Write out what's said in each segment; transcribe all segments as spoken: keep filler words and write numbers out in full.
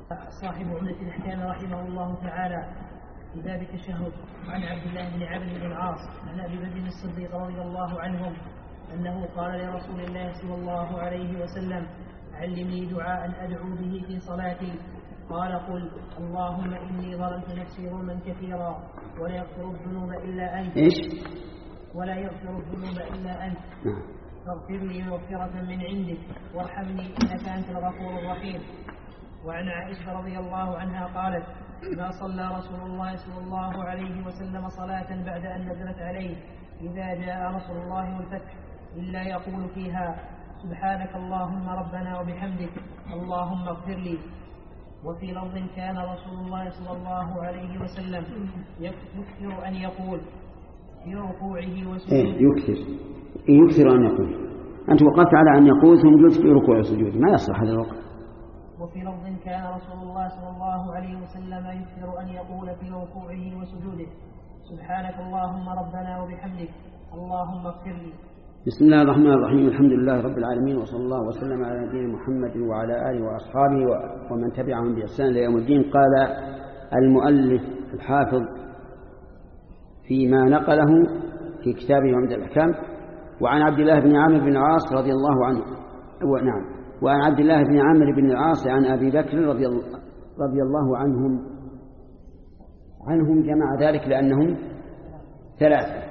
صاحب عمدة الأحكام رحمه الله تعالى في باب التشهد عن عبد الله بن عمرو بن العاص عن أبي بكر الصديق رضي الله عنهم أنه قال لرسول الله صلى الله عليه وسلم: علمني دعاء أدعو به في صلاتي. قال: قل: اللهم إني ظلمت نفسي ظلما كثيرا ولا يغفر الذنوب إلا أنت إيش؟ ولا يغفر الذنوب إلا أنت فاغفر لي مغفرة من عندك وارحمني إنك أنت الغفور الرحيم. وعن عائشة رضي الله عنها قالت: ما صلى رسول الله صلى الله عليه وسلم صلاة بعد أن نزلت عليه إذا جاء نصر الله والفتح إلا يقول فيها: سبحانك اللهم ربنا وبحمدك اللهم اغفر لي. وفي لفظ كان رسول الله صلى الله عليه وسلم يكثر أن يقول في ركوعه وسجوده. يكثر يكثر أن يقول. أنت وقفت على أن يقول ثم جلست في ركوع وسجود، ما يصلح هذا الوقت. وفي لفظ كان رسول الله صلى الله عليه وسلم يكثر أن يقول في ركوعه وسجوده: سبحانك اللهم ربنا وبحمدك اللهم اغفر لي. بسم الله الرحمن الرحيم. الحمد لله رب العالمين، وصلى الله وسلم على نبينا محمد وعلى آله وأصحابه ومن تبعهم بإحسان إلى يوم الدين. قال المؤلف الحافظ فيما نقله في كتابه عمدة الأحكام: وعن عبد الله بن عمرو بن العاص رضي الله عنه نعم وعن عبد الله بن عمرو بن العاص عن أبي بكر رضي الله, رضي الله عنهم عنهم جمع ذلك لأنهم ثلاثة،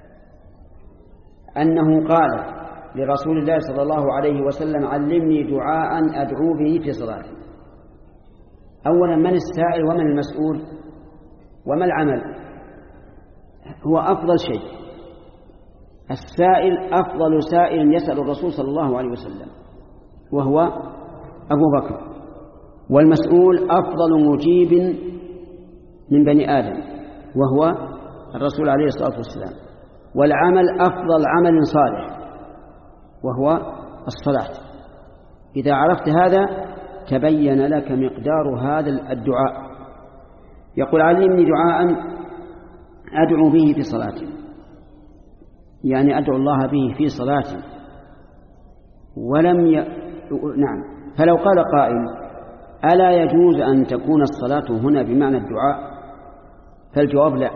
أنه قال لرسول الله صلى الله عليه وسلم: علمني دعاء أدعو به في صلاتي. أولا، من السائل ومن المسؤول وما العمل؟ هو أفضل شيء. السائل أفضل سائل يسأل الرسول صلى الله عليه وسلم وهو أبو بكر، والمسؤول أفضل مجيب من بني آدم وهو الرسول عليه الصلاة والسلام، والعمل أفضل عمل صالح وهو الصلاة. إذا عرفت هذا تبين لك مقدار هذا الدعاء. يقول: علمني دعاء أدعو به في صلاتي، يعني أدعو الله به في صلاتي. ولم ي... نعم فلو قال قائل: ألا يجوز أن تكون الصلاة هنا بمعنى الدعاء؟ فالجواب لا،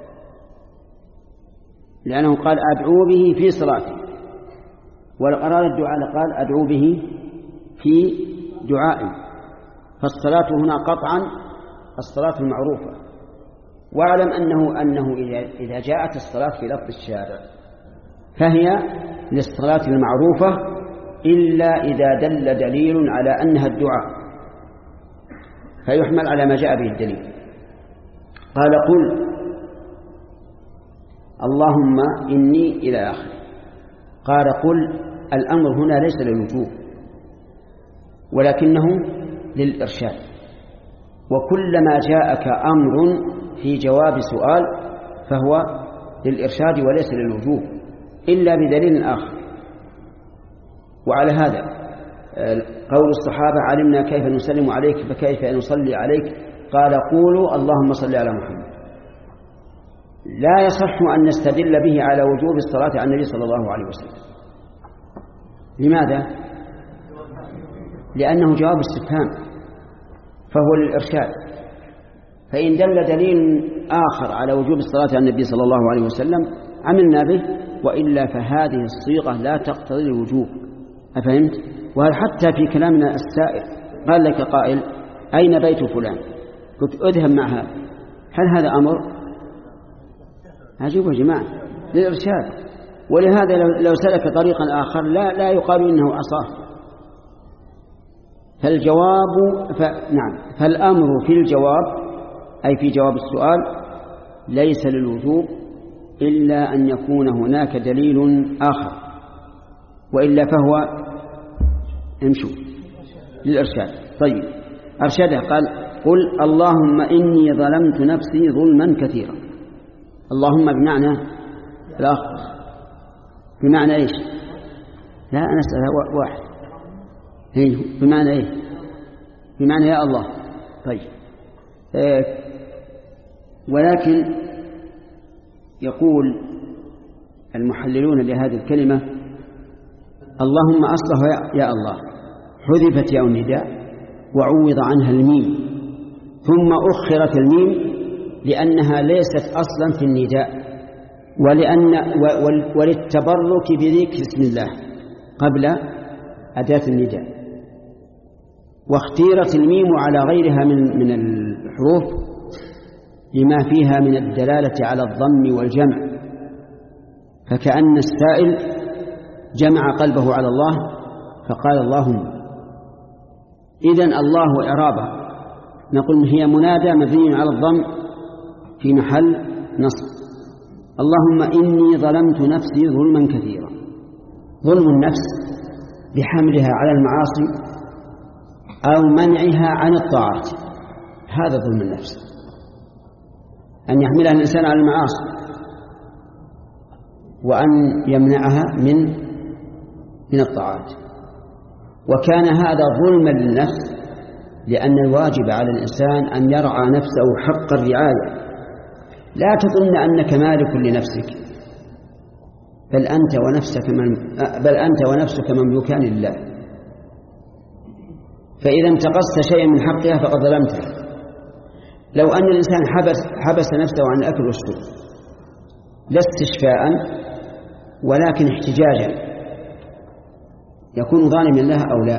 لأنه قال أدعو به في صلاتي، ولو أراد الدعاء لقال أدعو به في دعائي. فالصلاة هنا قطعا الصلاة المعروفة. واعلم أنه, أنه إذا جاءت الصلاة في لفظ الشارع فهي للصلاة المعروفة إلا إذا دل دليل على أنها الدعاء فيحمل على ما جاء به الدليل. قال: قل اللهم إني إلى آخر. قال: قل الأمر هنا ليس للوجوب ولكنه للإرشاد، وكلما جاءك أمر في جواب سؤال فهو للإرشاد وليس للوجوب إلا بدليل آخر. وعلى هذا قول الصحابة: علمنا كيف نسلم عليك فكيف نصلي عليك. قال: قولوا اللهم صل على محمد. لا يصح أن نستدل به على وجوب الصلاة على النبي صلى الله عليه وسلم. لماذا؟ لأنه جواب استفهام فهو للإرشاد، فإن دل دليل آخر على وجوب الصلاة على النبي صلى الله عليه وسلم عملنا به، وإلا فهذه الصيغة لا تقتضي الوجوب. أفهمت؟ وهل حتى في كلامنا السائر قال لك قائل: أين بيت فلان؟ قلت أذهب مع هذا، هل هذا أمر؟ عجيب يا جماعة، للإرشاد. ولهذا لو سلك طريقا آخر لا, لا يقال إنه عصاه. فالجواب ف... نعم فالأمر في الجواب أي في جواب السؤال ليس للوجوب إلا أن يكون هناك دليل آخر، وإلا فهو امشوا للإرشاد. طيب، أرشده قال: قل اللهم إني ظلمت نفسي ظلما كثيرا. اللهم بمعنى الآخر بمعنى إيش؟ لا، أنا أسأل واحد. هي بمعنى إيه؟ بمعنى يا الله. طيب، آه ولكن يقول المحللون لهذه الكلمة: اللهم أصله يا الله حذفت يا النداء وعوض عنها الميم، ثم أخرت الميم لأنها ليست أصلا في النداء، ولأن وللتبرك بذكر اسم الله قبل أداة النداء. واختيرت الميم على غيرها من من الحروف لما فيها من الدلالة على الضم والجمع، فكأن السائل جمع قلبه على الله فقال اللهم. إذن الله إعرابه نقول هي منادى مبني على الضم في محل نصب. اللهم إني ظلمت نفسي ظلما كثيرا. ظلم النفس بحملها على المعاصي أو منعها عن الطاعات، هذا ظلم النفس، أن يحملها الإنسان على المعاصي وأن يمنعها من من الطاعات. وكان هذا ظلما للنفس لأن الواجب على الإنسان أن يرعى نفسه حق الرعاية. لا تظن أنك مالك لنفسك، بل أنت ونفسك من بل أنت ونفسك مملوكان لله. فإذا انتقصت شيئا من حقها فقد ظلمته. لو أن الإنسان حبس حبس نفسه عن الأكل والشرب لا استشفاء ولكن احتجاجا، يكون ظالما لها أو لا؟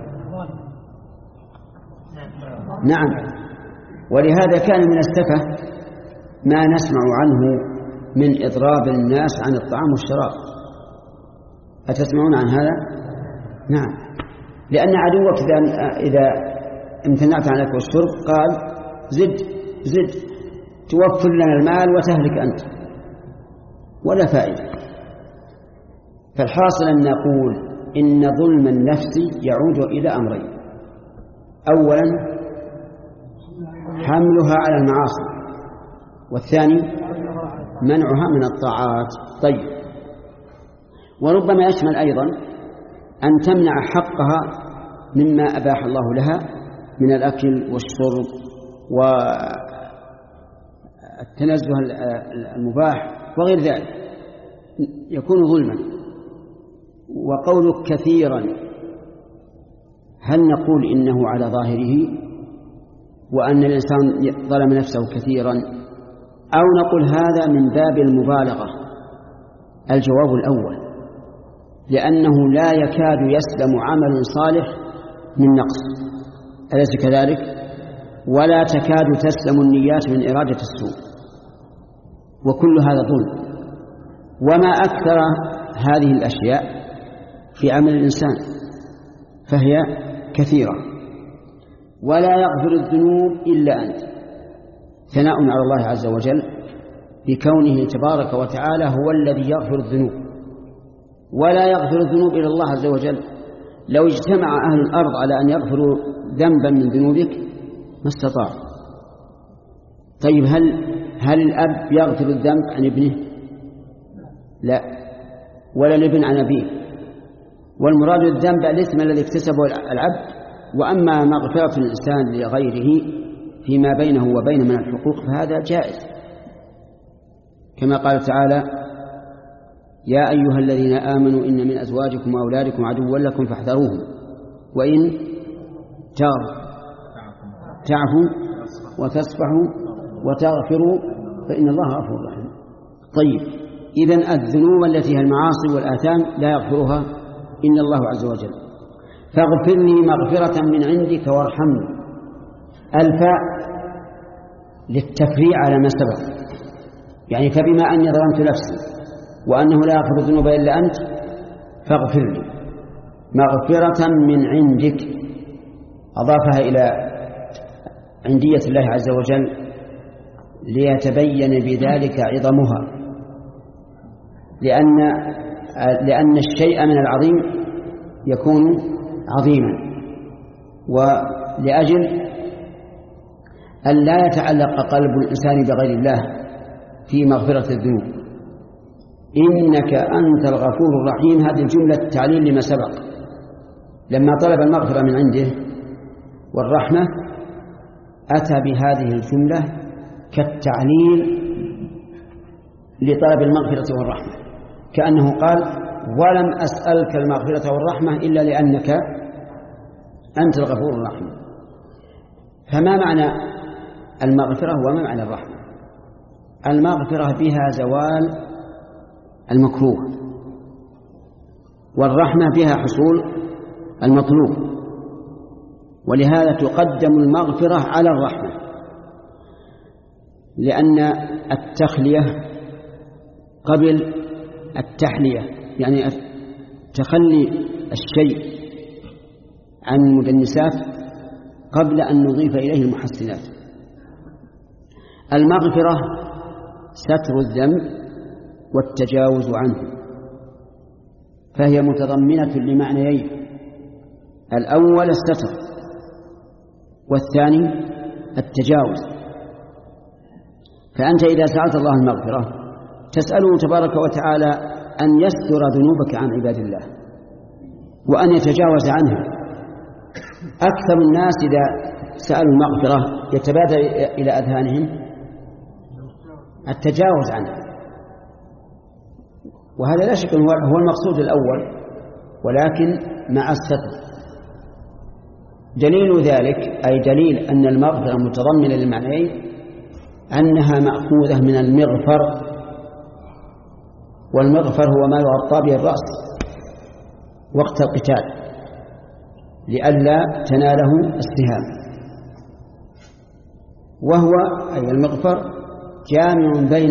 نعم. ولهذا كان من السفه ما نسمع عنه من إضراب الناس عن الطعام والشراب. أتسمعون عن هذا؟ نعم. لأن عدوك إذا إذا امتنعت عن الأكل والشرب قال زد زد توفر لنا المال وتهلك أنت، ولا فائدة. فالحاصل أن نقول إن ظلم النفس يعود إلى أمرين: أولا حملها على المعاصي، والثاني منعها من الطاعات. طيب، وربما يشمل أيضا أن تمنع حقها مما أباح الله لها من الأكل والشرب والتنزه المباح وغير ذلك، يكون ظلما. وقولك كثيرا، هل نقول إنه على ظاهره وأن الإنسان ظلم نفسه كثيرا، أو نقول هذا من باب المبالغة؟ الجواب الأول، لأنه لا يكاد يسلم عمل صالح من نقص، أليس كذلك؟ ولا تكاد تسلم النيات من إرادة السوء، وكل هذا ظلم. وما أكثر هذه الأشياء في عمل الإنسان، فهي كثيرة. ولا يغفر الذنوب إلا أنت، ثناء على الله عز وجل بكونه تبارك وتعالى هو الذي يغفر الذنوب، ولا يغفر الذنوب إلا الله عز وجل. لو اجتمع أهل الأرض على أن يغفروا ذنبا من ذنوبك ما استطاع. طيب، هل هل الأب يغفر الذنب عن ابنه؟ لا، ولا الابن عن أبيه. والمراد الذنب الاسم الذي اكتسبه العبد، وأما مغفرة الإنسان لغيره فيما بينه وبين من الحقوق فهذا جائز، كما قال تعالى: يا أيها الذين آمنوا إن من أزواجكم وأولادكم عدوا لكم فاحذروهم وإن تعفوا وتصفحوا وتغفروا فإن الله غفور رحيم. طيب، إذن الذنوب التي هي المعاصي والآثام لا يغفرها إلا الله عز وجل. فاغفر لي مغفرة من عندك وارحمني. الفاء للتفريع على ما سبق، يعني فبما أني ظلمت نفسي وأنه لا يغفر الذنوب إلا أنت فاغفر لي مغفرة من عندك، أضافها إلى عندية الله عز وجل ليتبين بذلك عظمها، لأن لأن الشيء من العظيم يكون عظيما، ولأجل أن لا يتعلق قلب الإنسان بغير الله في مغفرة الذنوب. إنك أنت الغفور الرحيم، هذه الجملة تعليل لما سبق لما طلب المغفرة من عنده والرحمة، أتى بهذه الجملة كالتعليل لطلب المغفرة والرحمة، كأنه قال: ولم أسألك المغفرة والرحمة إلا لأنك أنت الغفور الرحيم. فما معنى المغفرة وما معنى الرحمة؟ المغفرة بها زوال المكروه، والرحمة بها حصول المطلوب، ولهذا تقدم المغفرة على الرحمة، لأن التخلية قبل التحلية، يعني تخلي الشيء عن المدنسات قبل أن نضيف إليه المحسنات. المغفرة ستر الذنب والتجاوز عنه، فهي متضمنة لمعنيين: الأول الستر، والثاني التجاوز. فأنت إذا سألت الله المغفرة تسأله تبارك وتعالى أن يستر ذنوبك عن عباد الله وأن يتجاوز عنها. أكثر الناس إذا سألوا المغفرة يتبادر إلى أذهانهم التجاوز عنها، وهذا لا شك هو المقصود الأول، ولكن مع الستر. دليل ذلك أي دليل أن المغفرة متضمنة للمعنيين أنها مأخوذة من المغفر، والمغفر هو ما يغطى به الرأس وقت القتال لئلا تناله السهام، وهو أي المغفر جامع بين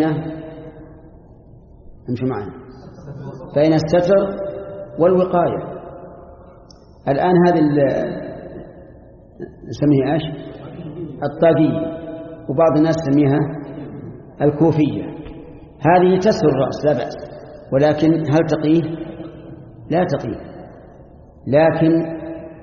امشوا معنا بين الستر والوقاية. الآن هذه نسميها ايش؟ الطاقية، وبعض الناس يسميها الكوفية. هذه تستر الرأس لا بأس، ولكن هل تقيه؟ لا تقيه. لكن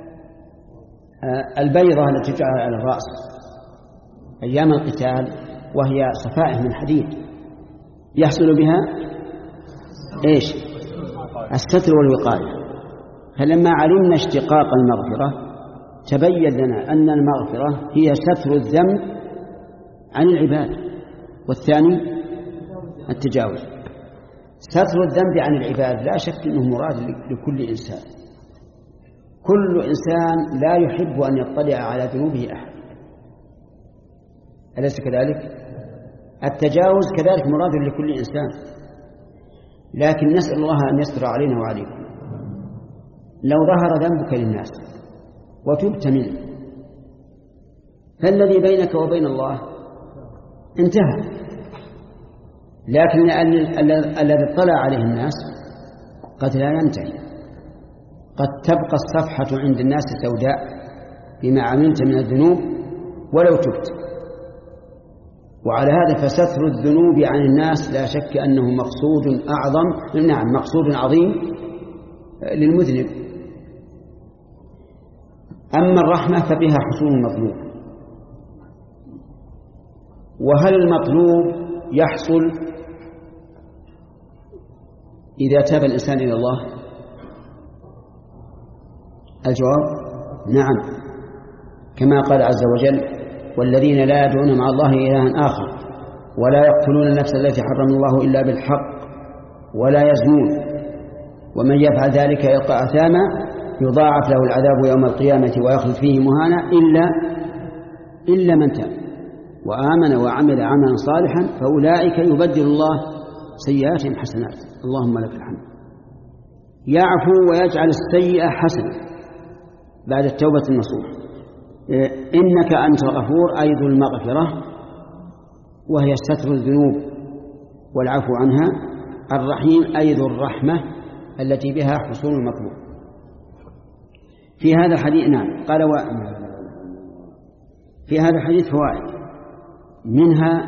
البيضة التي تجعل على الرأس أيام القتال وهي صفائح من حديد يحصل بها إيش؟ الستر والوقاية. فلما علمنا اشتقاق المغفرة تبين لنا أن المغفرة هي ستر الذنب عن العباد، والثاني التجاوز. ستر الذنب عن العباد لا شك أنه مراد لكل إنسان. كل إنسان لا يحب أن يطلع على ذنوبه أحد، أليس كذلك؟ التجاوز كذلك مراد لكل إنسان، لكن نسأل الله أن يستر علينا وعليكم. لو ظهر ذنبك للناس وتبت منه فالذي بينك وبين الله انتهى، لكن الذي اطلع عليه الناس قد لا ينتهي، قد تبقى الصفحة عند الناس سوداء بما عملت من الذنوب ولو تبت. وعلى هذا فستر الذنوب عن الناس لا شك أنه مقصود أعظم، نعم مقصود عظيم للمذنب. أما الرحمة فبها حصول المطلوب. وهل المطلوب يحصل إذا تاب الإنسان إلى الله؟ الجواب نعم، كما قال عز وجل: والذين لا يدعون مع الله إلها آخر ولا يقتلون النفس التي حرم الله إلا بالحق ولا يزنون ومن يفعل ذلك يلقى أثاما يضاعف له العذاب يوم القيامة ويخلد فيه مهانا إلا إلا من تاب وآمن وعمل عملا صالحا فأولئك يبدل الله سيئاتهم حسنات. اللهم لك الحمد. يعفو ويجعل السيئة حسنة بعد التوبة النصوح. إنك أنت الغفور أي ذو المغفرة، وهي ستر الذنوب والعفو عنها. الرحيم أي ذو الرحمة التي بها حصول المطلوب. في هذا الحديث نعم قال و... في هذا الحديث فوائد، منها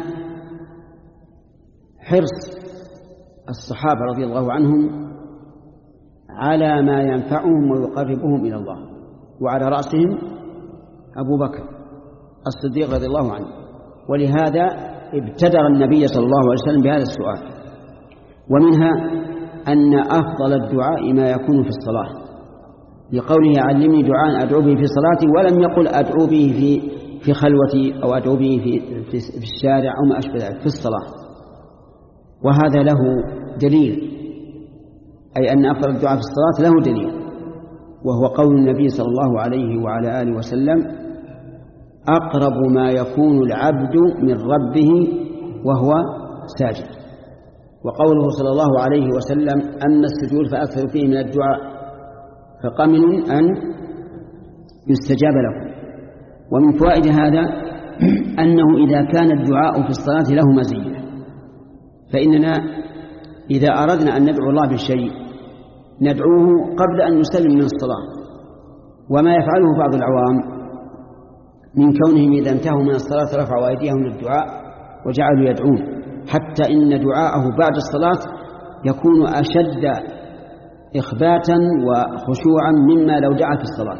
حرص الصحابة رضي الله عنهم على ما ينفعهم ويقربهم إلى الله، وعلى رأسهم أبو بكر الصديق رضي الله عنه، ولهذا ابتدر النبي صلى الله عليه وسلم بهذا السؤال. ومنها أن أفضل الدعاء ما يكون في الصلاة، لقوله علمني دعاء أدعو به في صلاتي، ولم يقل أدعو به في في خلوتي أو أدعو به في, في, في الشارع أو ما أشبه ذلك، في الصلاة. وهذا له دليل، أي أن أفضل الدعاء في الصلاة له دليل، وهو قول النبي صلى الله عليه وعلى آله وسلم: أقرب ما يكون العبد من ربه وهو ساجد. وقوله صلى الله عليه وسلم أما السجود فأكثر فيه من الدعاء فقمن أن يستجاب له. ومن فوائد هذا أنه إذا كان الدعاء في الصلاة له مزية، فإننا إذا أردنا أن ندعو الله بالشيء ندعوه قبل أن نسلم من الصلاة، وما يفعله بعض العوام من كونهم إذا انتهوا من الصلاة رفعوا أيديهم للدعاء وجعلوا يدعون، حتى إن دعاءه بعد الصلاة يكون أشد إخباتا وخشوعا مما لو دعا في الصلاة،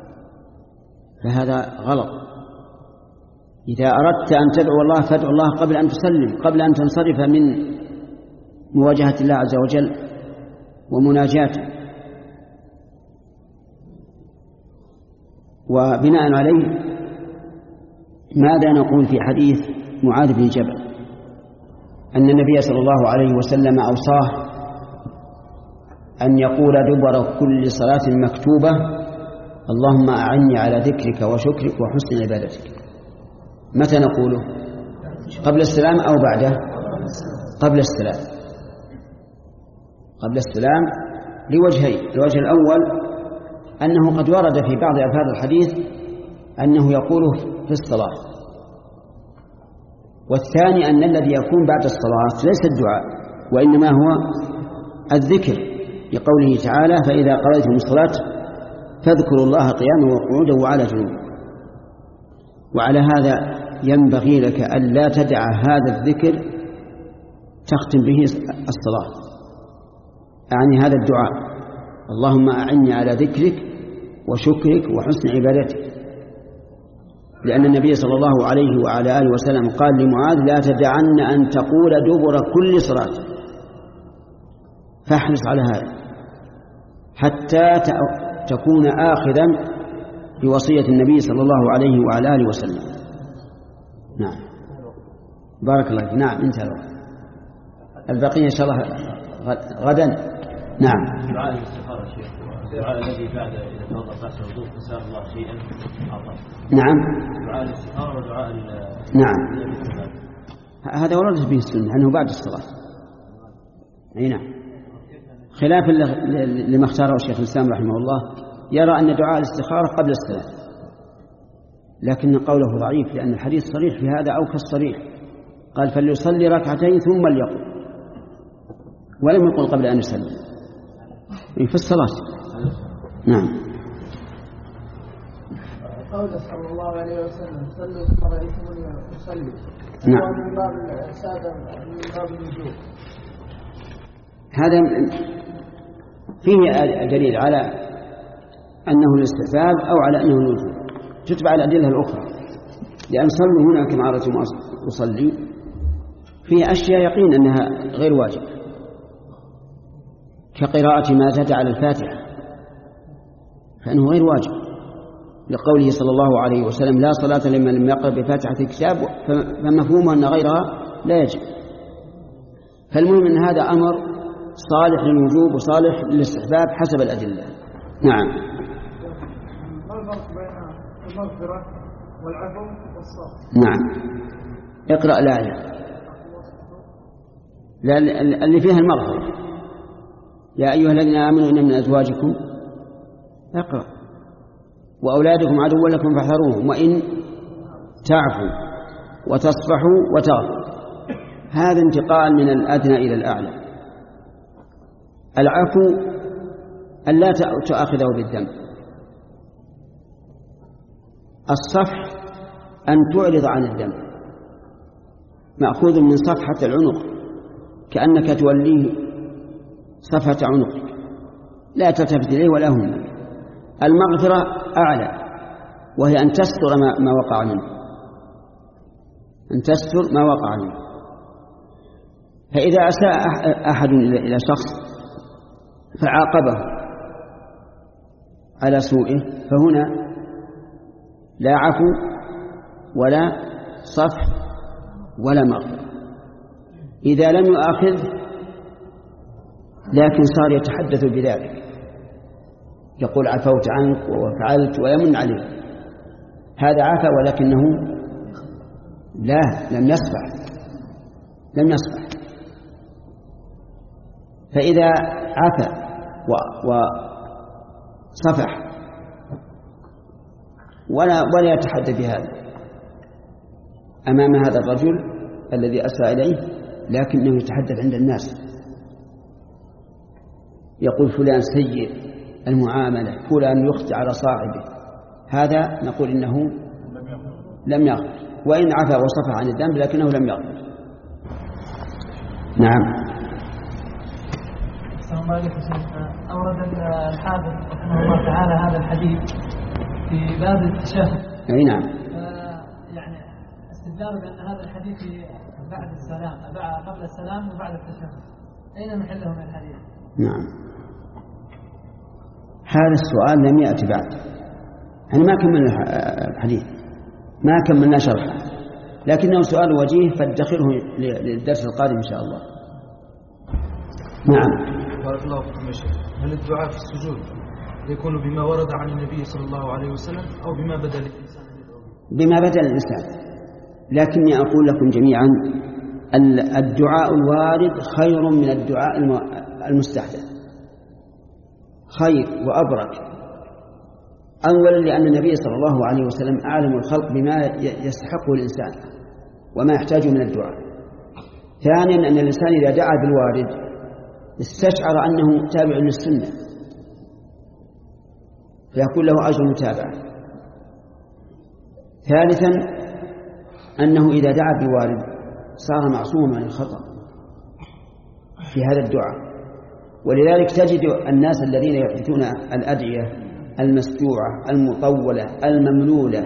فهذا غلط. إذا أردت أن تدعو الله فادعو الله قبل أن تسلم، قبل أن تنصرف من مواجهة الله عز وجل ومناجاته. وبناء عليه ماذا نقول في حديث معاذ بن جبل أن النبي صلى الله عليه وسلم أوصاه أن يقول دبر كل صلاة مكتوبة اللهم أعني على ذكرك وشكرك وحسن عبادتك؟ متى نقوله؟ قبل السلام أو بعده؟ قبل السلام. قبل السلام لوجهين: الوجه الأول أنه قد ورد في بعض ألفاظ الحديث أنه يقوله في الصلاة، والثاني أن الذي يكون بعد الصلاة ليس الدعاء وإنما هو الذكر، لقوله تعالى فإذا قضيتم الصلاة فاذكروا الله قياما وقعودا وعلى جنوب. وعلى هذا ينبغي لك أن لا تدع هذا الذكر تختم به الصلاة، يعني هذا الدعاء اللهم أعني على ذكرك وشكرك وحسن عبادتك، لأن النبي صلى الله عليه وعلى آله وسلم قال لمعاذ لا تدعن أن تقول دبر كل صلاة، فاحرص على هذا حتى تكون آخذا بوصية النبي صلى الله عليه وعلى آله وسلم. نعم بارك الله فيك. نعم انتهى الوقت، البقية إن شاء الله غدا. نعم دعاء الاستخارة شيخ، الدعاء الذي بعد إذا توضأ رأس الوضوء فسأل الله شيئا أعطاه. نعم دعاء الاستخارة ودعاء نعم هذا ورد به السنة أنه بعد الصلاة. أي نعم، خلاف لما اختاره الشيخ الإسلام رحمه الله، يرى أن دعاء الاستخارة قبل السلام، لكن قوله ضعيف لأن الحديث صريح في هذا أو كالصريح، قال فليصلي ركعتين ثم ليقل، ولم يقل قبل أن يسلم في الصلاة. نعم. قول صلى الله عليه وسلم صلوا كما رأيتموني أصلي، نعم، من باب السادة من باب الوجوب. هذا فيه دليل على أنه الاستحباب أو على أنه الوجوب، تتبع الأدلة الأخرى، لأن صلوا هنا كما أردتم أصلي فيه أشياء يقين أنها غير واجب، كقراءة ما زاد على الفاتحة فإنه غير واجب، لقوله صلى الله عليه وسلم لا صلاة لمن لم يقرأ بفاتحة الكتاب، فمفهومه أن غيرها لا يجب. فالمهم أن هذا أمر صالح للوجوب وصالح للاستحباب حسب الأدلة. نعم. ما الفرق بين المغفرة والعفو والصفح؟ نعم، اقرأ الآية اللي فيها المغفرة، يا أيها الذين آمنوا إن من أزواجكم اقرأ وأولادكم عدوا لكم فاحذروهم وإن تعفوا وتصفحوا وتغفروا، هذا انتقال من الأدنى إلى الأعلى. العفو أن لا تأخذه بالذنب، الصفح أن تعرض عن الذنب، مأخوذ من صفحة العنق، كأنك توليه صفحة عنقك لا تلتفت إليه ولا هم. المغفرة أعلى، وهي أن تستر ما وقع منه، أن تستر ما وقع منه. فإذا أساء أحد إلى شخص فعاقبه على سوءه فهنا لا عفو ولا صفح ولا مغفرة. إذا لم يؤاخذ لكن صار يتحدث بذلك، يقول عفوت عنك وفعلت ويمن عليه، هذا عفا ولكنه لا لم يصفح لم يصفح. فإذا عفا وصفح ولا ولا يتحدث بهذا أمام هذا الرجل الذي أسرع إليه، لكنه يتحدث عند الناس، يقول فلان سيء المعاملة، فلان يخطئ على صاحبه، هذا نقول إنه لم يغفر، وإن عفا وصفح عن الذنب لكنه لم يغفر. نعم. أورد الحافظ رحمه الله تعالى هذا الحديث في باب التشهد. أي نعم. يعني استدلال بأن هذا الحديث بعد السلام، قبل السلام وبعد التشهد، أين محله من الحديث؟ نعم. هذا السؤال لم يأتي بعد، يعني ما كملنا الحديث، ما كملنا شرحه، لكنه سؤال وجيه فادخره للدرس القادم إن شاء الله. نعم. بارك الله فيكم يا شيخ. هل الدعاء في السجود يكون بما ورد عن النبي صلى الله عليه وسلم أو بما بدأ الإنسان؟ بما بدأ الإنسان، لكني أقول لكم جميعا الدعاء الوارد خير من الدعاء المستحدث، خير وأبرك. أولا لأن النبي صلى الله عليه وسلم أعلم الخلق بما يستحقه الإنسان وما يحتاج من الدعاء. ثانيا أن الإنسان إذا دعا بالوارد استشعر أنه تابع للسنة فيكون له أجر متابعة. ثالثا أنه إذا دعا بالوارد صار معصوما من الخطأ في هذا الدعاء. ولذلك تجد الناس الذين يحدثون الأدعية المسجوعة المطولة المملولة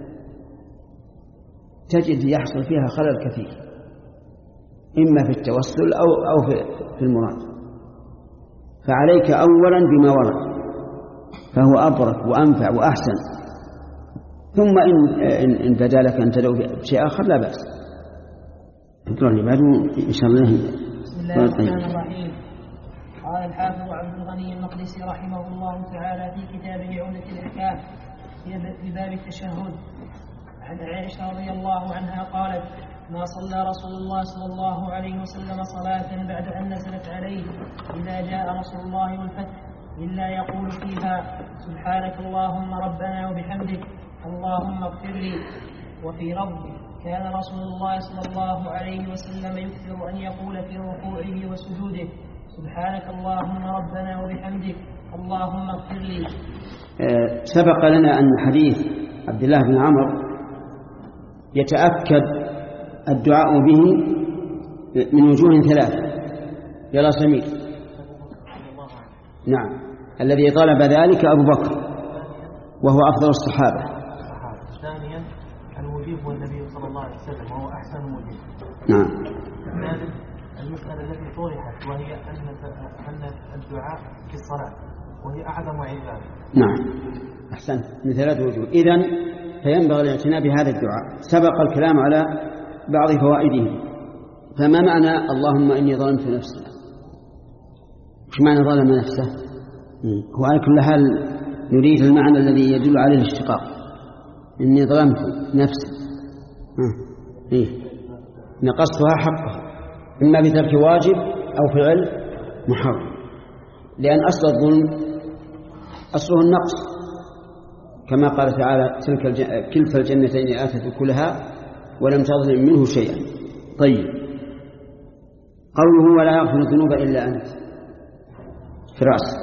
تجد يحصل فيها خلل كثير، إما في التوسل أو أو في المراد. فعليك أولا بما ورد فهو أبرك وأنفع وأحسن، ثم إن إن بدا لك أن تدعو بشيء آخر لا بأس. اقرأ بعد إن شاء الله. بسم الله الرحمن الرحيم. قال الحافظ عبد الغني المقدسي رحمه الله تعالى في كتابه عمدة الأحكام في باب التشهد عن عائشة رضي الله عنها قالت: ما صلى رسول الله صلى الله عليه وسلم صلاة بعد أن نزلت عليه إذا جاء رسول الله والفتح إلا يقول فيها: سبحانك اللهم ربنا وبحمدك اللهم اغفر لي. وفي لفظ: كان رسول الله صلى الله عليه وسلم يكثر أن يقول في ركوعه وسجوده: سبحانك اللهم ربنا وبحمدك اللهم اغفر لي. سبق لنا أن حديث عبد الله بن عمرو يتأكد الدعاء به من وجوه ثلاثة. يلا سمير. نعم. الذي طلب ذلك أبو بكر وهو أفضل الصحابة. ثانيا المجيب هو النبي صلى الله عليه وسلم وهو أحسن مجيب. نعم. ثالث المسألة التي طرحت وهي أن أن الدعاء في الصلاة وهي أعظم عبادة. نعم أحسنت، من ثلاث وجوه. إذن فينبغي الاعتناء بهذا الدعاء. سبق الكلام على بعض فوائده. فما معنى اللهم إني ظلمت نفسي؟ وش معنى ظلم نفسه؟ هو على كل حال نريد المعنى الذي يدل عليه الاشتقاق. إني ظلمت نفسي إيه؟ نقصتها حقها إما بترك واجب أو فعل محرم، لأن أصل الظلم أصله النقص، كما قال تعالى: تلك الج... كلتا الجنتين آتت كلها ولم تظلم منه شيئا. طيب، قوله ولا يغفر الذنوب إلا أنت فراس،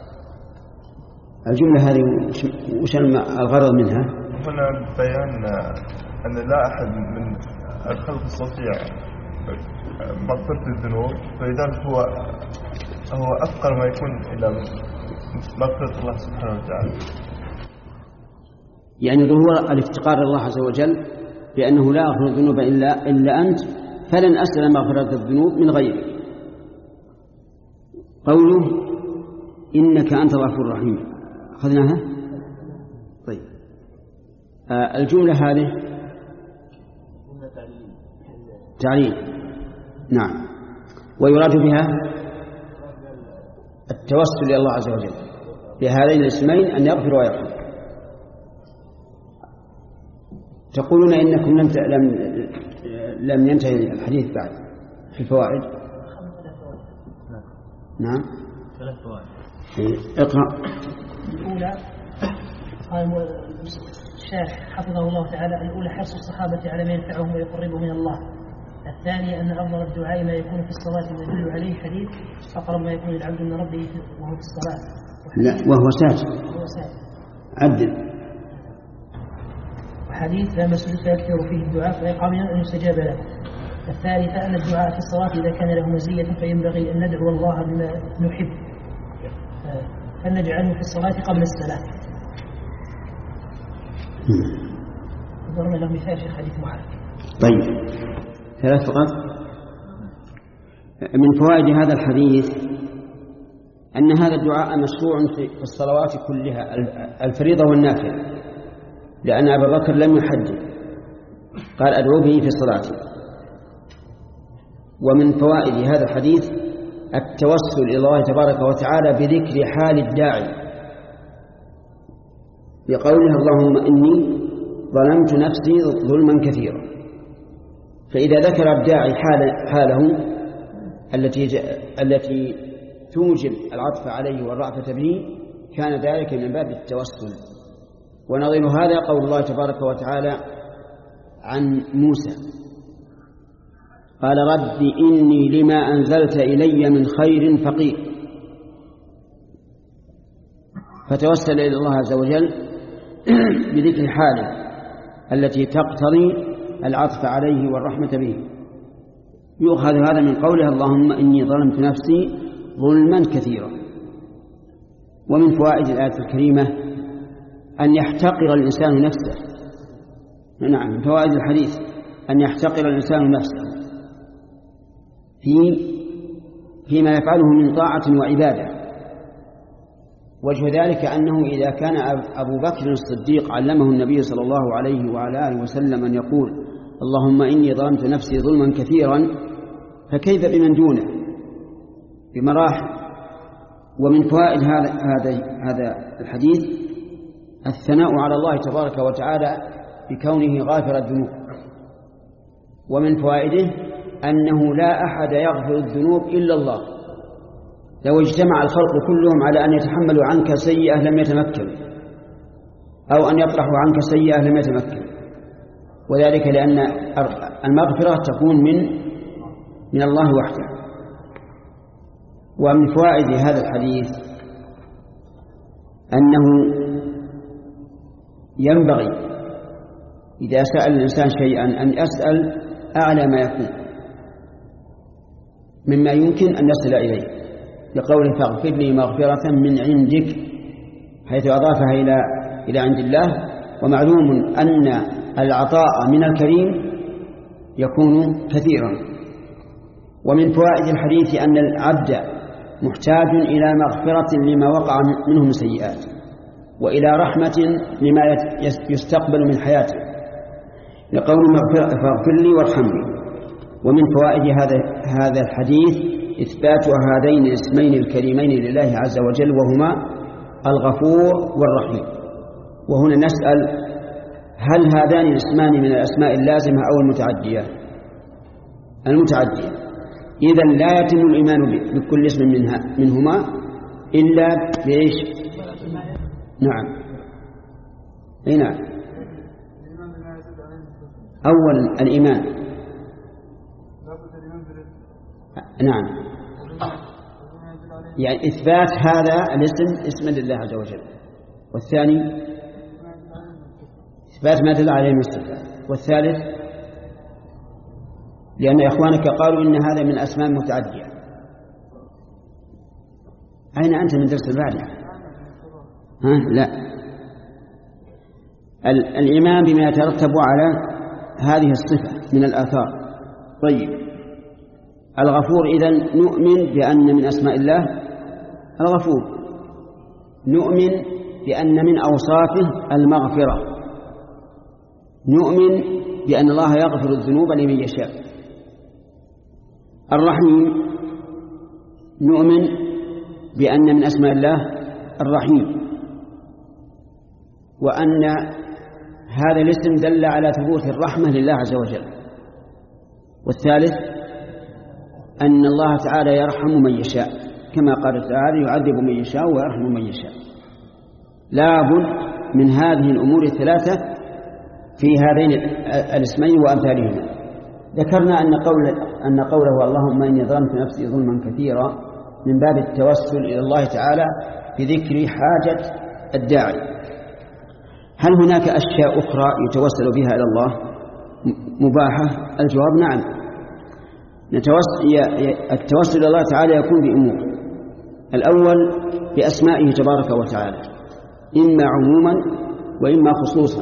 الجملة هذه وش الغرض منها؟ هنا بيان أن لا أحد من الخلق يستطيع مغفرة الذنوب، فلذلك هو هو أفقر ما يكون إلى مغفرة الله سبحانه وتعالى. يعني ظهور الافتقار الله عز وجل بأنه لا يغفر الذنوب إلا إلا أنت، فلن أسأل مغفرة الذنوب من غيرك. قوله إنك أنت الغفور الرحيم أخذناها. طيب، آه الجملة هذه تعليل. نعم. ويراد بها التوسل إلى الله عز وجل بهذين الاسمين، أن يغفر ويرحم. تقولون إنكم لم لم لم ينتهي الحديث بعد في الفوائد. نعم ثلاث فوائد. اقرأ. الأولى قال الشارح حفظه الله تعالى: الأولى حرص الصحابة على ما ينفعهم ويقربهم من الله. الثانية أن أفضل الدعاء ما يكون في الصلاة ويدل عليه حديث أقرب ما يكون العبد من ربه وهو في الصلاة. لا وهو ساجد. وهو ساجد. عدل. وحديث لا مسجد فيكثر فيه الدعاء فيقع من أن يستجاب له. الثالثة أن الدعاء في الصلاة إذا كان له مزية فينبغي أن ندعو الله بما نحب فلنجعله في الصلاة قبل السلام. ضرب له مثال في حديث معاذ. طيب ثلاث فقط. من فوائد هذا الحديث أن هذا الدعاء مشروع في الصلوات كلها الفريضة والنافلة، لأن أبا بكر لم يحدد، قال أدعو به في الصلاة. ومن فوائد هذا الحديث التوسل إلى الله تبارك وتعالى بذكر حال الداعي بقوله: اللهم إني ظلمت نفسي ظلما كثيرا. فإذا ذكر الداعي حال حاله التي التي توجب العطف عليه والرأفة به كان ذلك من باب التوسل. ونظير هذا قول الله تبارك وتعالى عن موسى: قال رب إني لما أنزلت إلي من خير فقير. فتوسل إلى الله عز وجل بذكر حاله التي تقتضي العطف عليه والرحمة به. يؤخذ هذا من قوله: اللهم إني ظلمت نفسي ظلما كثيرا. ومن فوائد الآية الكريمة أن يحتقر الإنسان نفسه. نعم من فوائد الحديث أن يحتقر الإنسان نفسه في فيما يفعله من طاعة وعبادة. وجه ذلك أنه إذا كان أبو بكر الصديق علمه النبي صلى الله عليه وعلى آله وسلم أن يقول: اللهم إني ظلمت نفسي ظلما كثيرا، فكيف بمن دونه بمراحل. ومن فوائد هذا هذا هذا الحديث الثناء على الله تبارك وتعالى بكونه غافر الذنوب. ومن فوائده أنه لا أحد يغفر الذنوب إلا الله. لو اجتمع الخلق كلهم على أن يتحملوا عنك سيئة لم يتمكن، أو أن يطرحوا عنك سيئة لم يتمكن. وذلك لأن المغفرة تكون من من الله وحده. ومن فوائد هذا الحديث أنه ينبغي إذا سأل الإنسان شيئا أن يسأل أعلى ما يكون مما يمكن أن يصل إليه، لقوله: فاغفر لي مغفرة من عندك، حيث أضافها إلى إلى عند الله. ومعلوم أن العطاء من الكريم يكون كثيرا. ومن فوائد الحديث أن العبد محتاج إلى مغفرة لما وقع منه من سيئات، وإلى رحمة لما يستقبل من حياته، لقول فاغفر لي وارحمني. ومن فوائد هذا هذا الحديث إثبات هذين الاسمين الكريمين لله عز وجل، وهما الغفور والرحيم. وهنا نسأل: هل هذان الاسمان من الأسماء اللازمة أو المتعدية؟ المتعدية. إذن لا يتم الإيمان بكل اسم منها منهما إلا بإيش؟ نعم أي نعم. أول الإيمان نعم، يعني إثبات هذا الاسم اسم لله عز وجل. والثاني إثبات ما دل عليه الصفات. والثالث لأن إخوانك قالوا إن هذا من أسماء متعدية. أين أنت من درس البارحة؟ ها لا، الإيمان بما يترتب على هذه الصفة من الآثار. طيب الغفور، إذن نؤمن بأن من أسماء الله الغفور، نؤمن بأن من أوصافه المغفرة، نؤمن بأن الله يغفر الذنوب لمن يشاء. الرحيم، نؤمن بأن من أسماء الله الرحيم، وأن هذا الاسم دل على ثبوت الرحمة لله عز وجل. والثالث أن الله تعالى يرحم من يشاء، كما قال تعالى يعذب من يشاء ويرحم من يشاء. لا بد من هذه الأمور الثلاثة في هذين الاسمين وأمثالهما. ذكرنا أن قول أن قوله اللهم إني ظلمت نفسي ظلما كثيرا من باب التوسل إلى الله تعالى بذكر حاجة الداعي. هل هناك أشياء أخرى يتوسل بها إلى الله مباحة؟ الجواب نعم. التوسل إلى الله تعالى يكون بأمور. الأول بأسمائه تبارك وتعالى، إما عموما وإما خصوصا.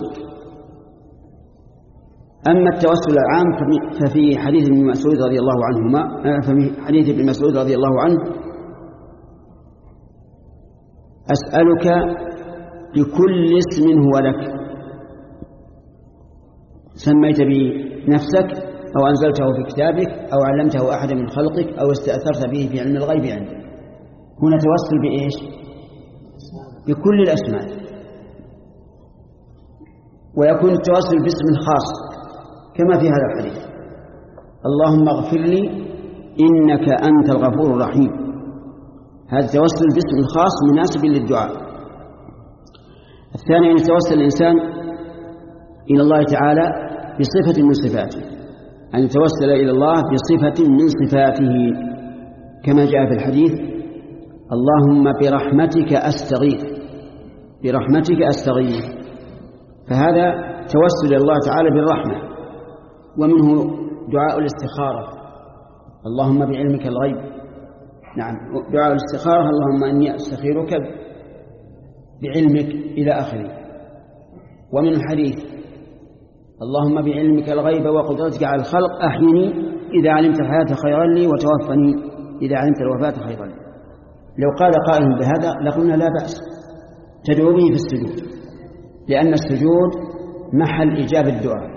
أما التوسل العام ففي حديث ابن مسعود رضي الله عنهما ففي حديث ابن مسعود رضي الله عنه أسألك بكل اسم هو لك سميت به نفسك أو أنزلته في كتابك أو علمته أحد من خلقك أو استأثرت به في علم الغيب عندك. هنا توسل بإيش؟ بكل الأسماء. ويكون التوسل باسم خاص كما في هذا الحديث اللهم اغفر لي إنك أنت الغفور الرحيم. هذا التوسل باسم خاص مناسب للدعاء. الثاني أن يتوسل الإنسان إلى الله تعالى بصفة من صفاته، أن يتوسل إلى الله بصفة من صفاته كما جاء في الحديث اللهم برحمتك أستغيث برحمتك أستغيث. فهذا توسل إلى الله تعالى بالرحمة. ومنه دعاء الاستخارة اللهم بعلمك الغيب. نعم، دعاء الاستخارة اللهم أني أستخيرك بعلمك إلى آخره. ومن الحديث اللهم بعلمك الغيب وقدرتك على الخلق أحيني إذا علمت الحياة خيرا لي وتوفني إذا علمت الوفاة خيرا لي. لو قال قائل بهذا لقلنا لا بأس، تدعو به في السجود، لأن السجود محل إجابة الدعاء.